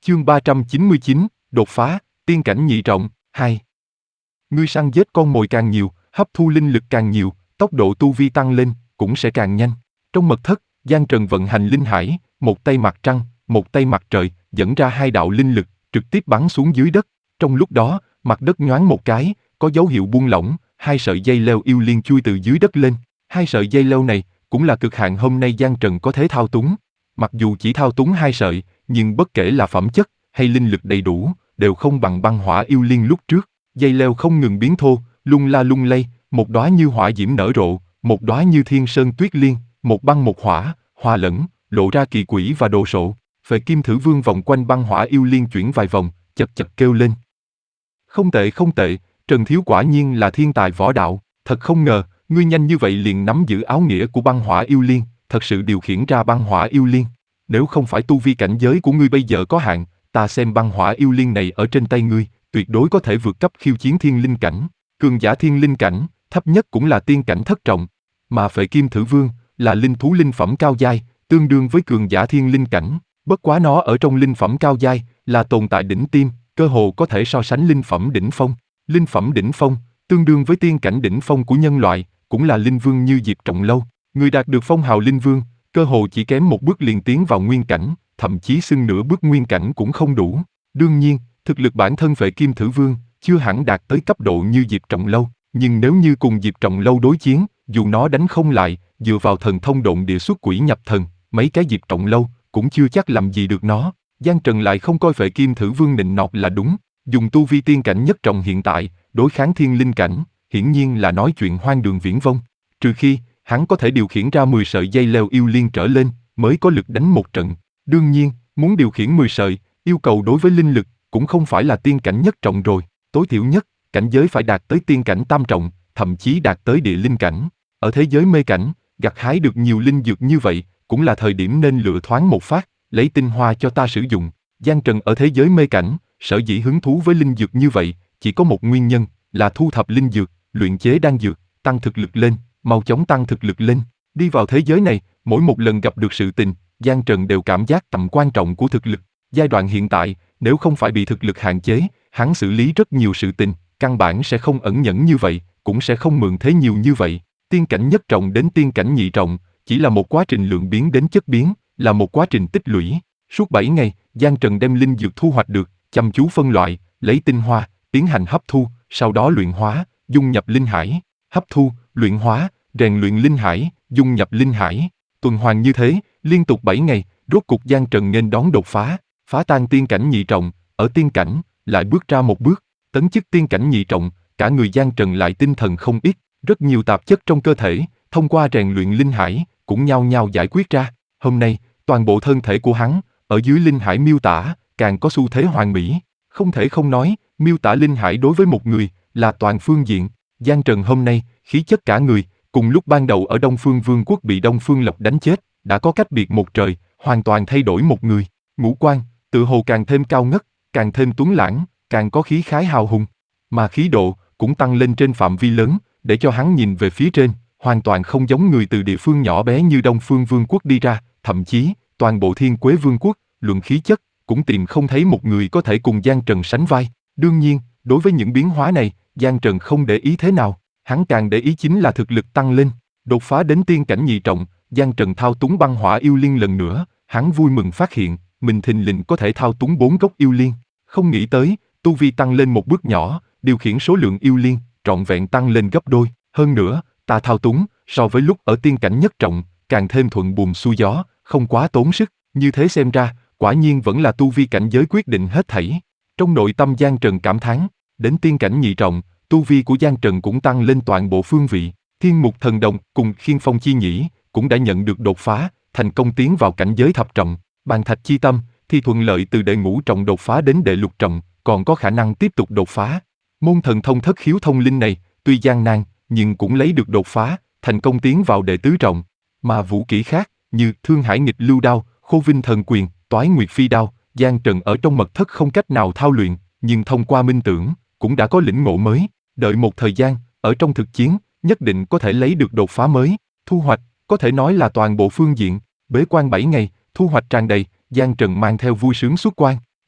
Chương 399, đột phá, tiên cảnh nhị trọng, 2. Ngươi săn giết con mồi càng nhiều, hấp thu linh lực càng nhiều, tốc độ tu vi tăng lên, cũng sẽ càng nhanh. Trong mật thất, Giang Trần vận hành linh hải, một tay mặt trăng, một tay mặt trời, dẫn ra hai đạo linh lực, trực tiếp bắn xuống dưới đất. Trong lúc đó, mặt đất nhoáng một cái, có dấu hiệu buông lỏng, hai sợi dây leo yêu liên chui từ dưới đất lên. Hai sợi dây leo này, cũng là cực hạn hôm nay Giang Trần có thể thao túng. Mặc dù chỉ thao túng hai sợi, nhưng bất kể là phẩm chất hay linh lực đầy đủ, đều không bằng băng hỏa yêu liên lúc trước. Dây leo không ngừng biến thô, lung la lung lay, một đóa như hỏa diễm nở rộ, một đóa như thiên sơn tuyết liên, một băng một hỏa, hòa lẫn, lộ ra kỳ quỷ và đồ sộ. Phệ Kim Thử Vương vòng quanh băng hỏa yêu liên chuyển vài vòng, chật chật kêu lên. Không tệ không tệ, Trần Thiếu quả nhiên là thiên tài võ đạo, thật không ngờ, ngươi nhanh như vậy liền nắm giữ áo nghĩa của băng hỏa yêu liên, thật sự điều khiển ra băng hỏa yêu liên. Nếu không phải tu vi cảnh giới của ngươi bây giờ có hạn, ta xem băng hỏa yêu liên này ở trên tay ngươi, tuyệt đối có thể vượt cấp khiêu chiến thiên linh cảnh. Cường giả thiên linh cảnh, thấp nhất cũng là tiên cảnh thất trọng, mà Phệ Kim Thử Vương là linh thú linh phẩm cao giai, tương đương với cường giả thiên linh cảnh. Bất quá nó ở trong linh phẩm cao giai là tồn tại đỉnh tiêm, cơ hồ có thể so sánh linh phẩm đỉnh phong. Linh phẩm đỉnh phong tương đương với tiên cảnh đỉnh phong của nhân loại, cũng là linh vương như Diệp Trọng Lâu. Người đạt được phong hào linh vương, cơ hồ chỉ kém một bước liền tiến vào nguyên cảnh, thậm chí xưng nửa bước nguyên cảnh cũng không đủ. Đương nhiên, thực lực bản thân Phệ Kim Thử Vương chưa hẳn đạt tới cấp độ như Diệp Trọng Lâu, nhưng nếu như cùng Diệp Trọng Lâu đối chiến, dù nó đánh không lại, dựa vào thần thông độn địa xuất quỷ nhập thần, mấy cái Diệp Trọng Lâu cũng chưa chắc làm gì được nó. Giang Trần lại không coi Phệ Kim Thử Vương nịnh nọt là đúng, dùng tu vi tiên cảnh nhất trọng hiện tại, đối kháng thiên linh cảnh, hiển nhiên là nói chuyện hoang đường viển vông. Trừ khi, hắn có thể điều khiển ra 10 sợi dây leo yêu liên trở lên, mới có lực đánh một trận. Đương nhiên, muốn điều khiển 10 sợi, yêu cầu đối với linh lực, cũng không phải là tiên cảnh nhất trọng rồi, tối thiểu nhất, cảnh giới phải đạt tới tiên cảnh tam trọng, thậm chí đạt tới địa linh cảnh. Ở thế giới mê cảnh, gặt hái được nhiều linh dược như vậy, cũng là thời điểm nên lựa thoáng một phát, lấy tinh hoa cho ta sử dụng. Giang Trần ở thế giới mê cảnh, sở dĩ hứng thú với linh dược như vậy, chỉ có một nguyên nhân, là thu thập linh dược, luyện chế đan dược, tăng thực lực lên, mau chóng tăng thực lực lên. Đi vào thế giới này, mỗi một lần gặp được sự tình, Giang Trần đều cảm giác tầm quan trọng của thực lực. Giai đoạn hiện tại, nếu không phải bị thực lực hạn chế, hắn xử lý rất nhiều sự tình, căn bản sẽ không ẩn nhẫn như vậy, cũng sẽ không mượn thế nhiều như vậy. Tiên cảnh nhất trọng đến tiên cảnh nhị trọng, chỉ là một quá trình lượng biến đến chất biến, là một quá trình tích lũy. Suốt 7 ngày, Giang Trần đem linh dược thu hoạch được, chăm chú phân loại, lấy tinh hoa, tiến hành hấp thu, sau đó luyện hóa, dung nhập linh hải, hấp thu, luyện hóa, rèn luyện linh hải, dung nhập linh hải. Tuần hoàn như thế, liên tục 7 ngày, rốt cục Giang Trần nghênh đón đột phá, phá tan tiên cảnh nhị trọng, ở tiên cảnh, lại bước ra một bước, tấn chức tiên cảnh nhị trọng, cả người Giang Trần lại tinh thần không ít, rất nhiều tạp chất trong cơ thể, thông qua rèn luyện linh hải, cũng nhao nhao giải quyết ra. Hôm nay, toàn bộ thân thể của hắn, ở dưới linh hải miêu tả, càng có xu thế hoàn mỹ. Không thể không nói, miêu tả linh hải đối với một người, là toàn phương diện. Giang Trần hôm nay, khí chất cả người, cùng lúc ban đầu ở Đông Phương Vương quốc bị Đông Phương Lộc đánh chết, đã có cách biệt một trời, hoàn toàn thay đổi một người. Ngũ quan, tự hồ càng thêm cao ngất, càng thêm tuấn lãng, càng có khí khái hào hùng. Mà khí độ, cũng tăng lên trên phạm vi lớn, để cho hắn nhìn về phía trên, hoàn toàn không giống người từ địa phương nhỏ bé như Đông Phương Vương quốc đi ra, thậm chí, toàn bộ Thiên Quế Vương quốc, luận khí chất, cũng tìm không thấy một người có thể cùng Giang Trần sánh vai. Đương nhiên, đối với những biến hóa này, Giang Trần không để ý thế nào, hắn càng để ý chính là thực lực tăng lên. Đột phá đến tiên cảnh nhị trọng, Giang Trần thao túng băng hỏa yêu liên lần nữa, hắn vui mừng phát hiện, mình thình lình có thể thao túng 4 gốc yêu liên. Không nghĩ tới, tu vi tăng lên một bước nhỏ, điều khiển số lượng yêu liên, trọn vẹn tăng lên gấp đôi. Hơn nữa, ta thao túng, so với lúc ở tiên cảnh nhất trọng, càng thêm thuận buồm xuôi gió, không quá tốn sức. Như thế xem ra, quả nhiên vẫn là tu vi cảnh giới quyết định hết thảy. Trong nội tâm Giang Trần cảm thán, đến tiên cảnh nhị trọng, tu vi của Giang Trần cũng tăng lên toàn bộ phương vị. Thiên Mục Thần Đồng cùng Khiên Phong Chi Nhĩ cũng đã nhận được đột phá, thành công tiến vào cảnh giới thập trọng. Bàn Thạch Chi Tâm thì thuận lợi từ đệ ngũ trọng đột phá đến đệ lục trọng, còn có khả năng tiếp tục đột phá. Môn thần thông thất khiếu thông linh này, tuy gian nan, nhưng cũng lấy được đột phá, thành công tiến vào đệ tứ trọng. Mà vũ kỹ khác, như Thương Hải Nghịch Lưu Đao, Khô Vinh Thần Quyền, Toái Nguyệt Phi Đao, Giang Trần ở trong mật thất không cách nào thao luyện, nhưng thông qua minh tưởng, cũng đã có lĩnh ngộ mới. Đợi một thời gian, ở trong thực chiến, nhất định có thể lấy được đột phá mới. Thu hoạch, có thể nói là toàn bộ phương diện. Bế quan 7 ngày, thu hoạch tràn đầy, Giang Trần mang theo vui sướng xuất quan.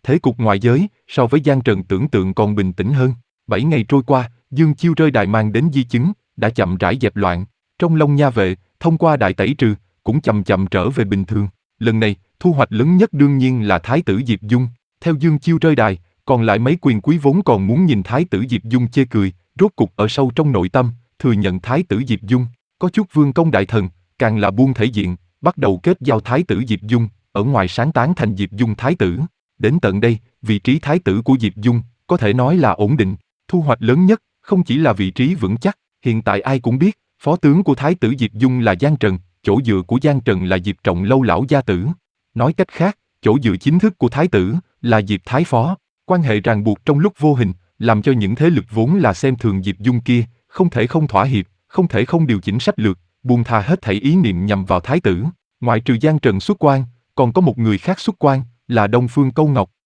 Thế cục ngoại giới, so với Giang Trần tưởng tượng còn bình tĩnh hơn. 7 ngày trôi qua, Dương Chiêu rơi đài mang đến di chứng, đã chậm rãi dẹp loạn. Trong Long Nha vệ, thông qua đại tẩy trừ, cũng chậm chậm trở về bình thường. Lần này, thu hoạch lớn nhất đương nhiên là Thái tử Diệp Dung. Theo Dương Chiêu rơi đài, còn lại mấy quyền quý vốn còn muốn nhìn Thái tử Diệp Dung chê cười, rốt cục ở sâu trong nội tâm, thừa nhận Thái tử Diệp Dung. Có chút vương công đại thần, càng là buông thể diện, bắt đầu kết giao Thái tử Diệp Dung, ở ngoài sáng tán thành Diệp Dung Thái tử. Đến tận đây, vị trí Thái tử của Diệp Dung, có thể nói là ổn định. Thu hoạch lớn nhất, không chỉ là vị trí vững chắc, hiện tại ai cũng biết, phó tướng của Thái tử Diệp Dung là Giang Trần, chỗ dựa của Giang Trần là Diệp Trọng Lâu lão gia tử. Nói cách khác, chỗ dựa chính thức của Thái tử, là Diệp Thái Phó. Quan hệ ràng buộc trong lúc vô hình, làm cho những thế lực vốn là xem thường Diệp Dung kia, không thể không thỏa hiệp, không thể không điều chỉnh sách lược, buông tha hết thảy ý niệm nhằm vào Thái tử. Ngoại trừ Giang Trần xuất quan, còn có một người khác xuất quan, là Đông Phương Câu Ngọc.